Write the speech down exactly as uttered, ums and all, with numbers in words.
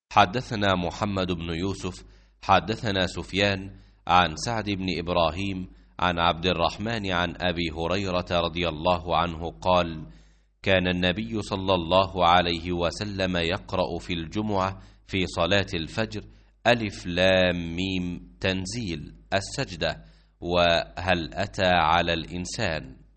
حدثنا محمد بن يوسف حدثنا سفيان عن سعد بن إبراهيم عن عبد الرحمن عن أبي هريرة رضي الله عنه قال: كان النبي صلى الله عليه وسلم يقرأ في الجمعة في صلاة الفجر ألف لام ميم تنزيل السجدة وهل أتى على الإنسان.